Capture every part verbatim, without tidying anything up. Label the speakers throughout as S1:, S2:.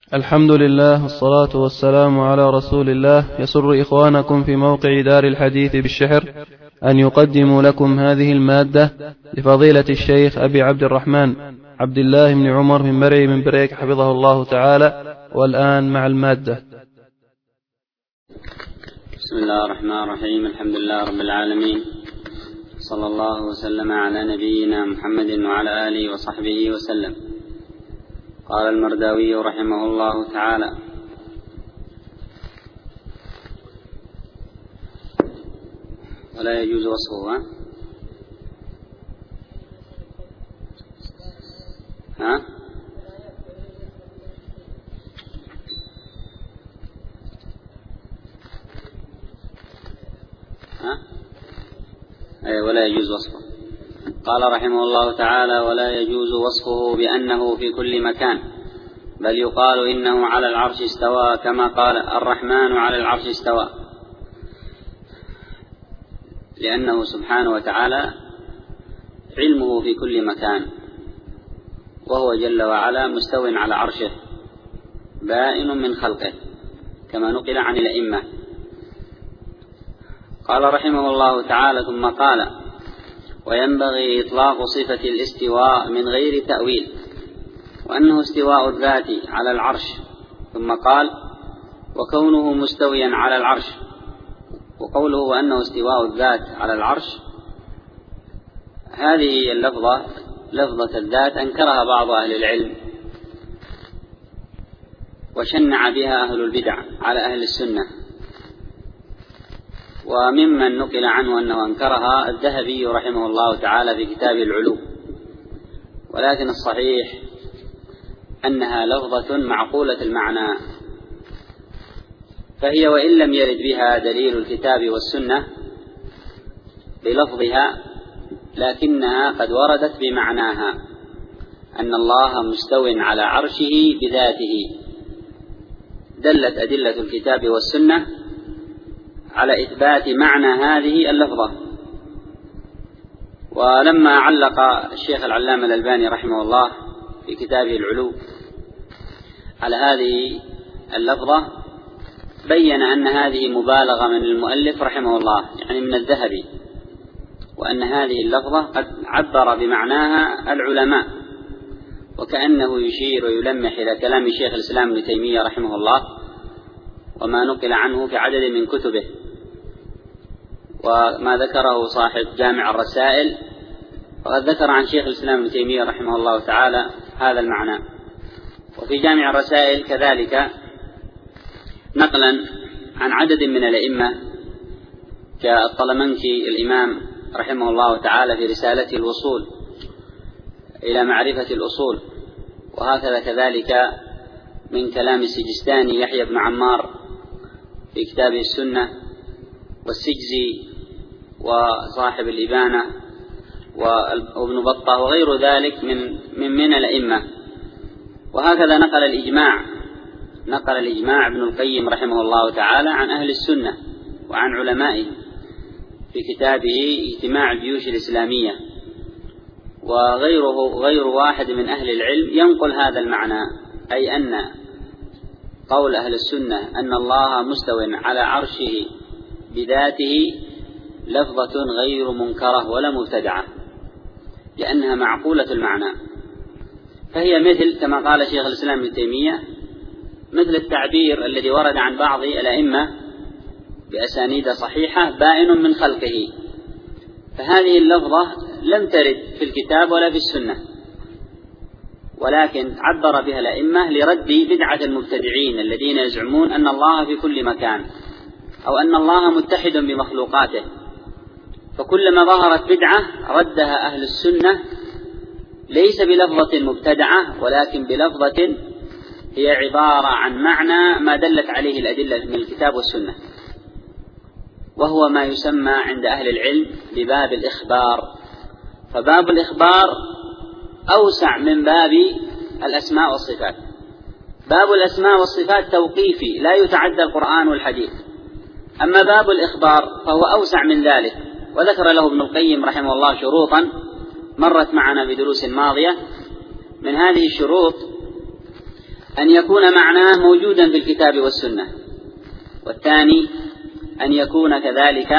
S1: الحمد لله والصلاة والسلام على رسول الله. يسر إخوانكم في موقع دار الحديث بالشحر أن يقدموا لكم هذه المادة لفضيلة الشيخ أبي عبد الرحمن عبد الله بن عمر بن مرعي من بريك حفظه الله تعالى. والآن مع المادة.
S2: بسم الله الرحمن الرحيم. الحمد لله رب العالمين، صلى الله وسلم على نبينا محمد وعلى آله وصحبه وسلم. قال المرداوي رحمه الله تعالى: ولا يجوز وصفه. ها ها أي ولا يجوز وصفه. قال رحمه الله تعالى: ولا يجوز وصفه بأنه في كل مكان، بل يقال إنه على العرش استوى، كما قال الرحمن على العرش استوى، لأنه سبحانه وتعالى علمه في كل مكان، وهو جل وعلا مستو على عرشه بائن من خلقه، كما نقل عن الأئمة. قال رحمه الله تعالى: ثم قال: وينبغي إطلاق صفة الاستواء من غير تأويل، وأنه استواء الذات على العرش. ثم قال: وكونه مستويا على العرش. وقوله وأنه استواء الذات على العرش، هذه اللفظة لفظة الذات أنكرها بعض أهل العلم وشنع بها أهل البدع على أهل السنة، وممن نقل عنه أنه أنكرها الذهبي رحمه الله تعالى في كتاب العلو. ولكن الصحيح أنها لفظة معقولة المعنى، فهي وإن لم يرد بها دليل الكتاب والسنة بلفظها، لكنها قد وردت بمعناها، أن الله مستو على عرشه بذاته. دلت أدلة الكتاب والسنة على إثبات معنى هذه اللفظة. ولما علق الشيخ العلامة الألباني رحمه الله في كتابه العلو على هذه اللفظة، بين أن هذه مبالغة من المؤلف رحمه الله، يعني من الذهبي، وأن هذه اللفظة قد عبر بمعناها العلماء، وكأنه يشير ويلمح إلى كلام شيخ الإسلام ابن تيمية رحمه الله وما نقل عنه في عدد من كتبه، وما ذكره صاحب جامع الرسائل، وقد ذكر عن شيخ الإسلام ابن تيمية رحمه الله تعالى هذا المعنى. وفي جامع الرسائل كذلك نقلا عن عدد من الأئمة كالطلمنكي الإمام رحمه الله تعالى في رسالته الوصول إلى معرفة الأصول، وهكذا كذلك من كلام السجستاني يحيى بن عمار في كتابه السنة، والسجزي وصاحب الإبانة وابن بطة وغير ذلك من من, من الأئمة. وهكذا نقل الإجماع نقل الإجماع ابن القيم رحمه الله تعالى عن أهل السنة وعن علمائه في كتابه اجتماع الجيوش الإسلامية، وغيره غير واحد من أهل العلم ينقل هذا المعنى، أي أن قول أهل السنة أن الله مستو على عرشه بذاته لفظة غير منكرة ولا مبتدعة، لأنها معقولة المعنى. فهي مثل كما قال شيخ الإسلام ابن تيمية، مثل التعبير الذي ورد عن بعض الأئمة بأسانيد صحيحة بائن من خلقه. فهذه اللفظة لم ترد في الكتاب ولا في السنة، ولكن عبر بها الأئمة لرد بدعة المبتدعين الذين يزعمون أن الله في كل مكان، أو أن الله متحد بمخلوقاته. فكلما ظهرت بدعة ردها أهل السنة ليس بلفظة مبتدعة، ولكن بلفظة هي عبارة عن معنى ما دلت عليه الأدلة من الكتاب والسنة، وهو ما يسمى عند أهل العلم بباب الإخبار. فباب الإخبار أوسع من باب الأسماء والصفات. باب الأسماء والصفات توقيفي لا يتعدى القرآن والحديث، أما باب الإخبار فهو أوسع من ذلك. وذكر له ابن القيم رحمه الله شروطا مرت معنا بدروس ماضية. من هذه الشروط أن يكون معناه موجودا في الكتاب والسنة، والثاني أن يكون كذلك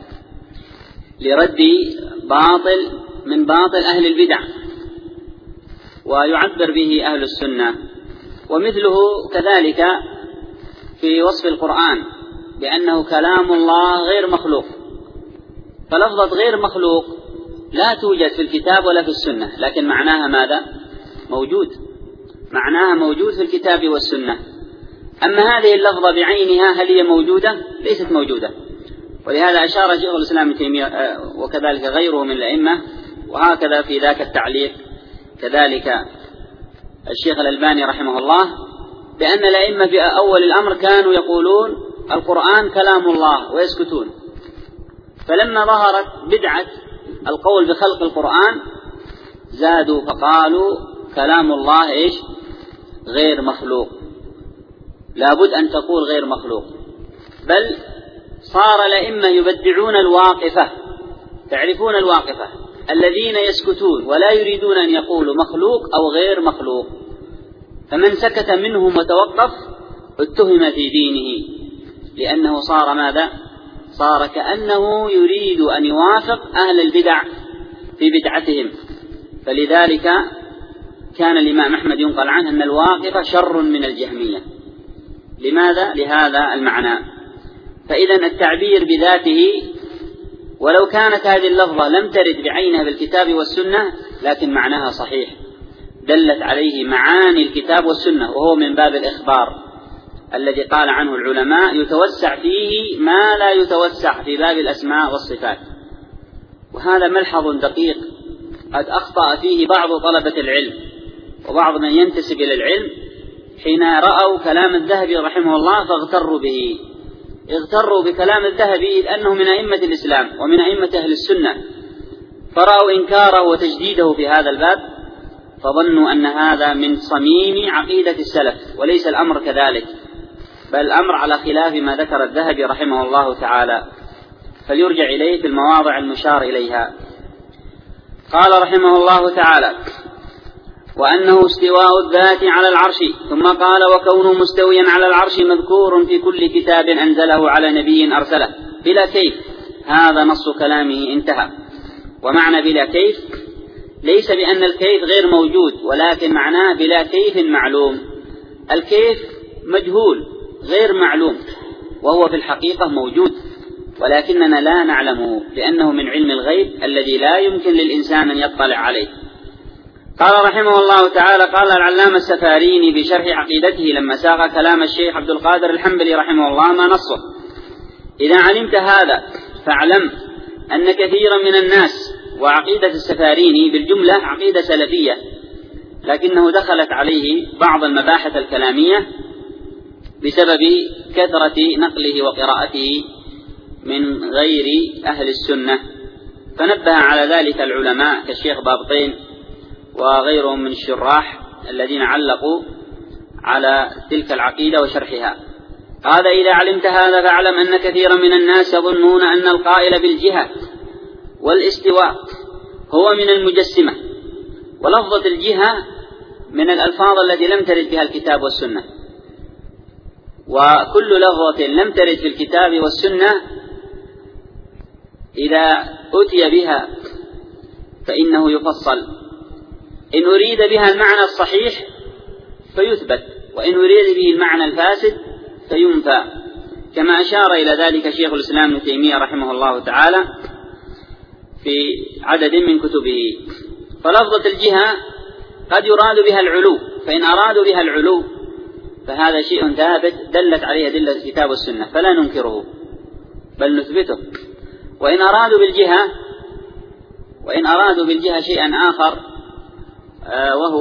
S2: لرد باطل من باطل أهل البدع ويعبر به أهل السنة. ومثله كذلك في وصف القرآن بأنه كلام الله غير مخلوق، فلفظة غير مخلوق لا توجد في الكتاب ولا في السنة، لكن معناها ماذا؟ موجود، معناها موجود في الكتاب والسنة. أما هذه اللفظة بعينها هل هي موجودة؟ ليست موجودة. ولهذا أشار شيخ الإسلام ابن تيمية وكذلك غيره من الأئمة، وهكذا في ذاك التعليق كذلك الشيخ الألباني رحمه الله، بأن الأئمة في أول الأمر كانوا يقولون القرآن كلام الله ويسكتون، فلما ظهرت بدعة القول بخلق القرآن زادوا فقالوا كلام الله إيش؟ غير مخلوق، لابد أن تقول غير مخلوق. بل صار الأئمة يبدعون الواقفة، تعرفون الواقفة الذين يسكتون ولا يريدون أن يقولوا مخلوق أو غير مخلوق، فمن سكت منهم وتوقف اتهم في دينه، لأنه صار ماذا؟ صار كأنه يريد أن يوافق أهل البدع في بدعتهم. فلذلك كان الإمام أحمد ينقل عنه أن الواقفة شر من الجهمية. لماذا؟ لهذا المعنى. فإذا التعبير بذاته ولو كانت هذه اللفظة لم ترد بعينها بالكتاب والسنة لكن معناها صحيح، دلت عليه معاني الكتاب والسنة، وهو من باب الإخبار الذي قال عنه العلماء يتوسع فيه ما لا يتوسع في باب الأسماء والصفات. وهذا ملحظ دقيق قد أخطأ فيه بعض طلبة العلم وبعض من ينتسب إلى العلم حين رأوا كلام الذهبي رحمه الله فاغتروا به، اغتروا بكلام الذهبي لأنه من أئمة الإسلام ومن أئمة أهل السنة، فرأوا إنكاره وتجديده في هذا الباب فظنوا أن هذا من صميم عقيدة السلف، وليس الأمر كذلك، بل الأمر على خلاف ما ذكر الذهبي رحمه الله تعالى، فليرجع إليه في المواضع المشار إليها. قال رحمه الله تعالى وأنه استواء الذات على العرش، ثم قال وكونه مستويا على العرش مذكور في كل كتاب أنزله على نبي أرسله بلا كيف، هذا نص كلامه انتهى. ومعنى بلا كيف ليس بأن الكيف غير موجود، ولكن معناه بلا كيف معلوم. الكيف مجهول غير معلوم، وهو في الحقيقة موجود ولكننا لا نعلمه لأنه من علم الغيب الذي لا يمكن للإنسان أن يطلع عليه. قال رحمه الله تعالى قال العلامة السفاريني بشرح عقيدته لما ساق كلام الشيخ عبد القادر الحنبلي رحمه الله ما نصه: إذا علمت هذا فاعلم أن كثيرا من الناس، وعقيدة السفاريني بالجملة عقيدة سلفية، لكنه دخلت عليه بعض المباحث الكلامية بسبب كثرة نقله وقراءته من غير أهل السنة، فنبه على ذلك العلماء كالشيخ بابطين وغيرهم من الشراح الذين علقوا على تلك العقيدة وشرحها. قال إذا علمت هذا فاعلم أن كثيرا من الناس يظنون أن القائل بالجهة والاستواء هو من المجسمة، ولفظة الجهة من الألفاظ التي لم ترد بها الكتاب والسنة، وكل لفظة لم ترد في الكتاب والسنة إذا أتي بها فإنه يفصل، إن أريد بها المعنى الصحيح فيثبت، وإن أريد به المعنى الفاسد فينفى، كما أشار إلى ذلك شيخ الإسلام ابن تيمية رحمه الله تعالى في عدد من كتبه. فلفظة الجهة قد يراد بها العلو، فإن أرادوا بها العلو فهذا شيء ثابت دلت عليه أدلة الكتاب والسنة فلا ننكره بل نثبته. وإن أرادوا بالجهة وإن أرادوا بالجهة شيئا آخر وهو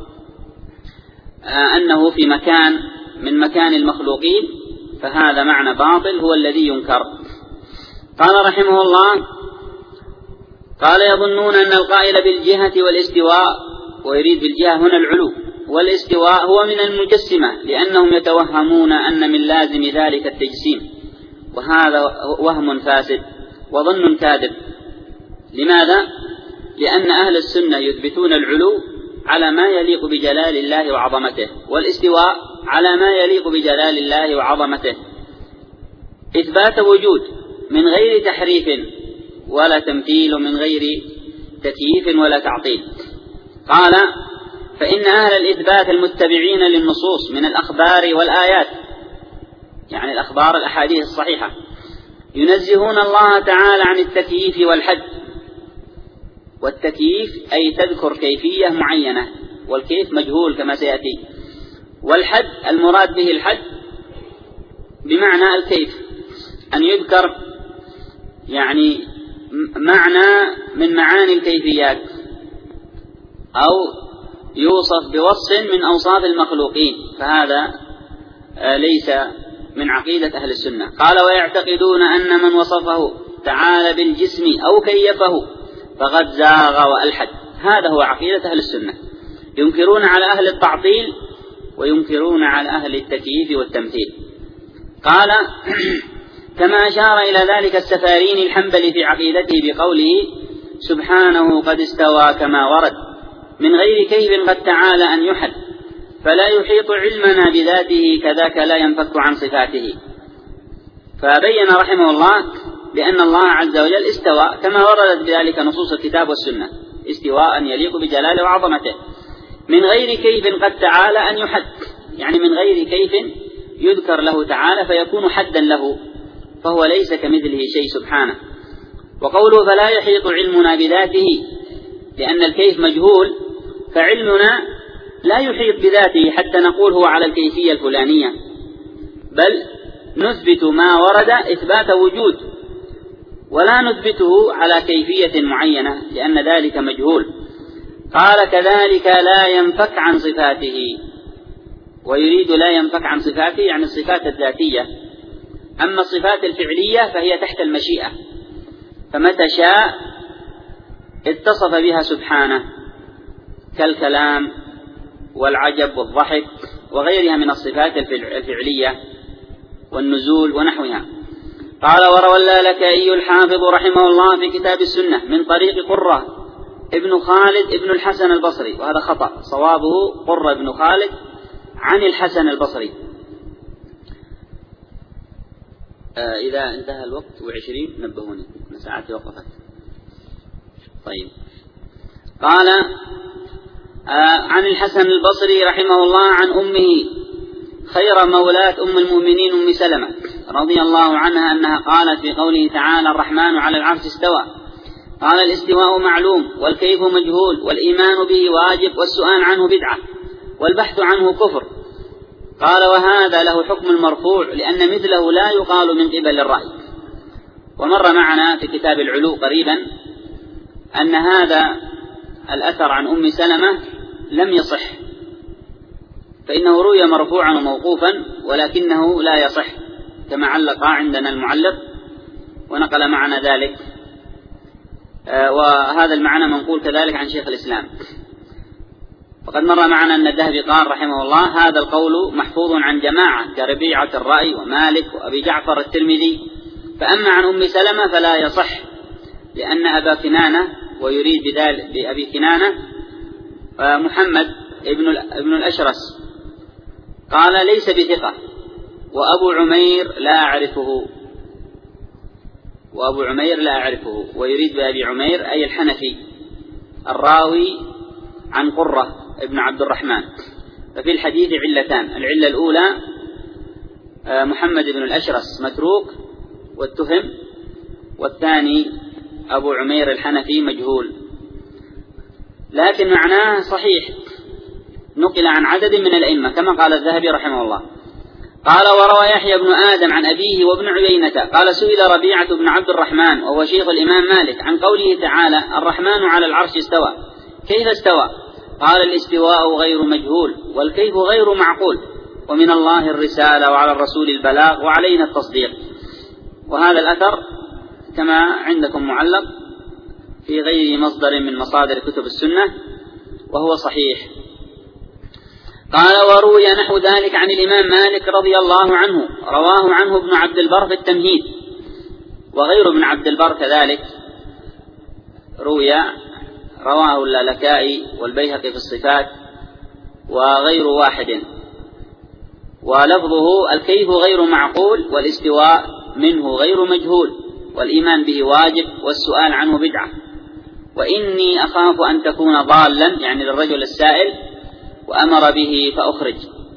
S2: أنه في مكان من مكان المخلوقين فهذا معنى باطل هو الذي ينكر. قال رحمه الله قال يظنون أن القائل بالجهة والاستواء، ويريد بالجهة هنا العلو، والاستواء هو من المجسمة، لأنهم يتوهمون أن من لازم ذلك التجسيم، وهذا وهم فاسد وظن كاذب. لماذا؟ لأن أهل السنة يثبتون العلو على ما يليق بجلال الله وعظمته، والاستواء على ما يليق بجلال الله وعظمته. إثبات وجود من غير تحريف ولا تمثيل ومن غير تكييف ولا تعطيل. قال: فإن أهل الإثبات المتبعين للنصوص من الأخبار والآيات، يعني الأخبار الأحاديث الصحيحة، ينزهون الله تعالى عن التكييف والحد. والتكييف أي تذكر كيفية معينة، والكيف مجهول كما سيأتي. والحد المراد به الحد بمعنى الكيف، أن يذكر يعني معنى من معاني الكيفيات، أو يوصف بوصف من أوصاف المخلوقين، فهذا ليس من عقيدة أهل السنة. قال: ويعتقدون أن من وصفه تعالى بالجسم أو كيفه فقد زاغ وألحد. هذا هو عقيدة أهل السنة. ينكرون على أهل التعطيل وينكرون على أهل التكييف والتمثيل. قال: كما أشار إلى ذلك السفاريني الحنبلي في عقيدته بقوله: سبحانه قد استوى كما ورد من غير كيف قد تعالى أن يحد، فلا يحيط علمنا بذاته كذاك لا ينفك عن صفاته. فبين رحمه الله بأن الله عز وجل استوى كما وردت بذلك نصوص الكتاب والسنة، استواء يليق بجلاله وعظمته، من غير كيف قد تعالى أن يحد، يعني من غير كيف يذكر له تعالى فيكون حدا له، فهو ليس كمثله شيء سبحانه. وقوله: فلا يحيط علمنا بذاته، لأن الكيف مجهول، فعلمنا لا يحيط بذاته حتى نقول هو على الكيفية الفلانية، بل نثبت ما ورد إثبات وجود، ولا نثبته على كيفية معينة لأن ذلك مجهول. قال: كذلك لا ينفك عن صفاته. ويريد لا ينفك عن صفاته يعني الصفات الذاتية. أما الصفات الفعلية فهي تحت المشيئة، فمتى شاء اتصف بها سبحانه، كالكلام والعجب والضحك وغيرها من الصفات الفعلية والنزول ونحوها. قال: وروى اللالكائي الحافظ رحمه الله في كتاب السنة من طريق قرة ابن خالد ابن الحسن البصري، وهذا خطأ، صوابه قرة ابن خالد عن الحسن البصري. آه إذا انتهى الوقت وعشرين نبهوني، ساعتي وقفت. طيب. قال: آه عن الحسن البصري رحمه الله عن أمه خير مولاة أم المؤمنين أم سلمة رضي الله عنها أنها قالت في قوله تعالى: الرحمن على العرش استوى. قال: الاستواء معلوم، والكيف مجهول، والإيمان به واجب، والسؤال عنه بدعة، والبحث عنه كفر. قال: وهذا له حكم المرفوع، لأن مثله لا يقال من قبل الرأي. ومر معنا في كتاب العلو قريبا أن هذا الأثر عن أم سلمة لم يصح، فإنه روي مرفوعا وموقوفا ولكنه لا يصح كما علق عندنا المعلق ونقل معنا ذلك. آه وهذا المعنى منقول كذلك عن شيخ الإسلام. وقد مر معنا أن الذهبي قال رحمه الله: هذا القول محفوظ عن جماعة كربيعة الرأي ومالك وأبي جعفر الترمذي، فأما عن أم سلمة فلا يصح، لأن أبا كنانة، ويريد بذلك بأبي كنانة محمد ابن الأشرس، قال: ليس بثقة، وأبو عمير لا أعرفه وأبو عمير لا أعرفه ويريد بأبي عمير أي الحنفي الراوي عن قرة ابن عبد الرحمن. ففي الحديث علتان: العلة الأولى محمد بن الأشرس متروك واتهم، والثاني أبو عمير الحنفي مجهول، لكن معناه صحيح، نقل عن عدد من الأئمة كما قال الذهبي رحمه الله. قال: وروى يحيى بن آدم عن أبيه وابن عيينة قال: سئل ربيعة بن عبد الرحمن وهو شيخ الإمام مالك عن قوله تعالى: الرحمن على العرش استوى، كيف استوى؟ قال: الاستواء غير مجهول، والكيف غير معقول، ومن الله الرسالة، وعلى الرسول البلاغ، وعلينا التصديق. وهذا الأثر كما عندكم معلق في غير مصدر من مصادر كتب السنة، وهو صحيح. قال: وروي نحو ذلك عن الإمام مالك رضي الله عنه، رواه عنه ابن عبد البر في التمهيد، وغير ابن عبد البر كذلك روي رواه اللالكائي والبيهقي في الصفات وغير واحد، ولفظه الكيف غير معقول والاستواء منه غير مجهول والإيمان به واجب والسؤال عنه بدعة، وإني أخاف أن تكون ضالا يعني للرجل السائل وأمر به فأخرج.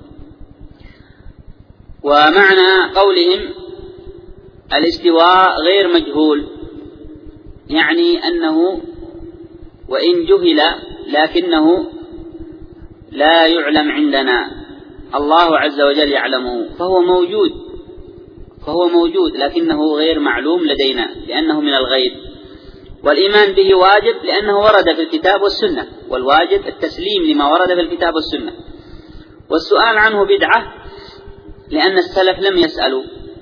S2: ومعنى قولهم الاستواء غير مجهول يعني أنه وإن جهل لكنه لا يعلم عندنا، الله عز وجل يعلمه، فهو موجود فهو موجود لكنه غير معلوم لدينا لأنه من الغيب. والإيمان به واجب لأنه ورد في الكتاب والسنة، والواجب التسليم لما ورد في الكتاب والسنة. والسؤال عنه بدعة لأن السلف لم يسألوا،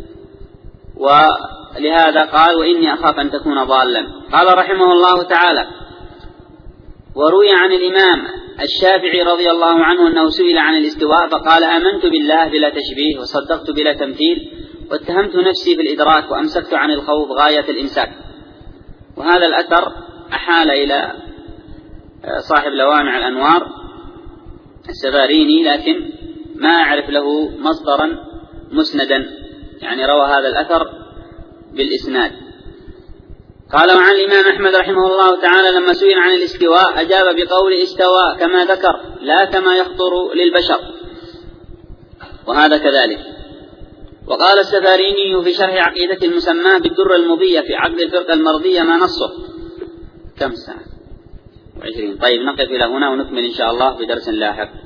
S2: ولهذا قال وإني أخاف أن تكون ضالا. قال رحمه الله تعالى: وروي عن الإمام الشافعي رضي الله عنه أنه سئل عن الاستواء فقال: آمنت بالله بلا تشبيه وصدقت بلا تمثيل واتهمت نفسي بالإدراك وأمسكت عن الخوض غاية الإمساك. وهذا الأثر أحال إلى صاحب لوامع الأنوار السفاريني، لكن ما أعرف له مصدرا مسندا يعني روى هذا الأثر بالإسناد. قال: وعن الإمام أحمد رحمه الله تعالى لما سئل عن الاستواء أجاب بقول استوى كما ذكر لا كما يخطر للبشر، وهذا كذلك. وقال السفاريني في شرح عقيدة المسماه بالدر المضية في عقد الفرقة المرضية ما نصه. كم ساعة؟ وعشرين. طيب نقف إلى هنا ونكمل إن شاء الله في درس لاحق.